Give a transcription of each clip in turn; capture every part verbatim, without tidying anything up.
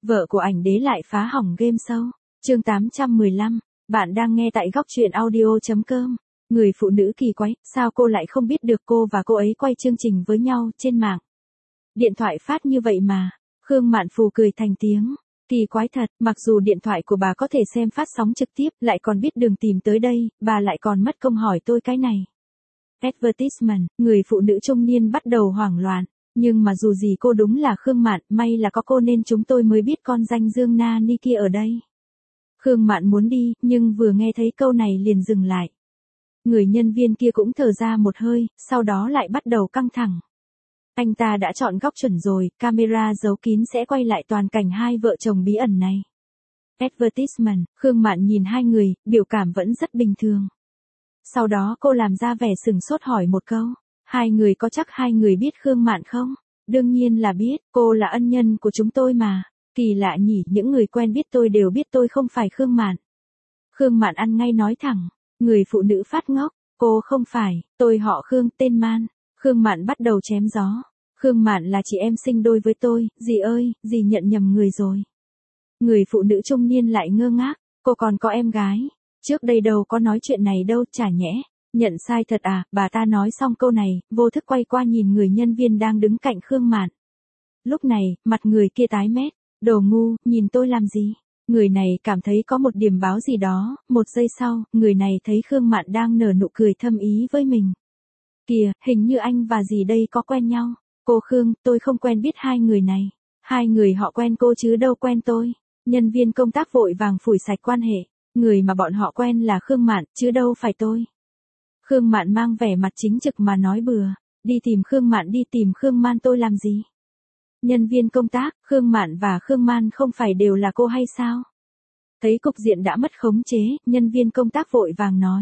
Vợ của ảnh đế lại phá hỏng game show. Chương tám trăm mười lăm, bạn đang nghe tại góc truyện audio chấm com. Người phụ nữ kỳ quái, sao cô lại không biết được cô và cô ấy quay chương trình với nhau trên mạng? Điện thoại phát như vậy mà. Khương Mạn Phù cười thành tiếng. Kỳ quái thật, mặc dù điện thoại của bà có thể xem phát sóng trực tiếp, lại còn biết đường tìm tới đây, bà lại còn mất công hỏi tôi cái này. Advertisement, người phụ nữ trung niên bắt đầu hoảng loạn. Nhưng mà dù gì cô đúng là Khương Mạn, may là có cô nên chúng tôi mới biết con danh Dương Na Ni kia ở đây. Khương Mạn muốn đi, nhưng vừa nghe thấy câu này liền dừng lại. Người nhân viên kia cũng thở ra một hơi, sau đó lại bắt đầu căng thẳng. Anh ta đã chọn góc chuẩn rồi, camera giấu kín sẽ quay lại toàn cảnh hai vợ chồng bí ẩn này. Advertisement, Khương Mạn nhìn hai người, biểu cảm vẫn rất bình thường. Sau đó cô làm ra vẻ sừng sốt hỏi một câu. Hai người có chắc hai người biết Khương Mạn không? Đương nhiên là biết, cô là ân nhân của chúng tôi mà. Kỳ lạ nhỉ, những người quen biết tôi đều biết tôi không phải Khương Mạn. Khương Mạn ăn ngay nói thẳng. Người phụ nữ phát ngốc. Cô không phải, tôi họ Khương, tên Man. Khương Mạn bắt đầu chém gió. Khương Mạn là chị em sinh đôi với tôi, dì ơi, dì nhận nhầm người rồi. Người phụ nữ trung niên lại ngơ ngác. Cô còn có em gái. Trước đây đâu có nói chuyện này đâu, chả nhẽ. Nhận sai thật à, bà ta nói xong câu này, vô thức quay qua nhìn người nhân viên đang đứng cạnh Khương Mạn. Lúc này, mặt người kia tái mét, đồ ngu, nhìn tôi làm gì? Người này cảm thấy có một điểm báo gì đó, một giây sau, người này thấy Khương Mạn đang nở nụ cười thâm ý với mình. Kìa, hình như anh và dì đây có quen nhau. Cô Khương, tôi không quen biết hai người này. Hai người họ quen cô chứ đâu quen tôi. Nhân viên công tác vội vàng phủi sạch quan hệ. Người mà bọn họ quen là Khương Mạn, chứ đâu phải tôi. Khương Mạn mang vẻ mặt chính trực mà nói bừa. Đi tìm Khương Mạn, đi tìm Khương Man tôi làm gì? Nhân viên công tác, Khương Mạn và Khương Man không phải đều là cô hay sao? Thấy cục diện đã mất khống chế, nhân viên công tác vội vàng nói.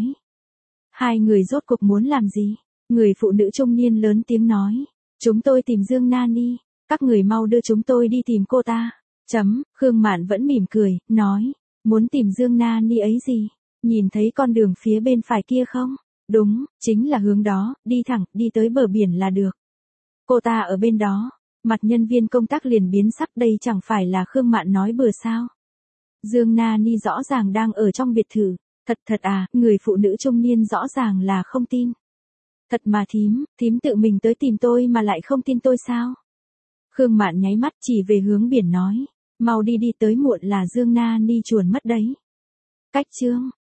Hai người rốt cuộc muốn làm gì? Người phụ nữ trung niên lớn tiếng nói. Chúng tôi tìm Dương Na Ni. Các người mau đưa chúng tôi đi tìm cô ta. Chấm, Khương Mạn vẫn mỉm cười, nói. Muốn tìm Dương Na Ni ấy gì? Nhìn thấy con đường phía bên phải kia không? Đúng, chính là hướng đó, đi thẳng, đi tới bờ biển là được. Cô ta ở bên đó. Mặt nhân viên công tác liền biến sắc, đây chẳng phải là Khương Mạn nói bừa sao. Dương Na Ni rõ ràng đang ở trong biệt thự. Thật thật à, người phụ nữ trung niên rõ ràng là không tin. Thật mà thím, thím tự mình tới tìm tôi mà lại không tin tôi sao? Khương Mạn nháy mắt chỉ về hướng biển nói. Mau đi đi, tới muộn là Dương Na Ni chuồn mất đấy. Cách chương.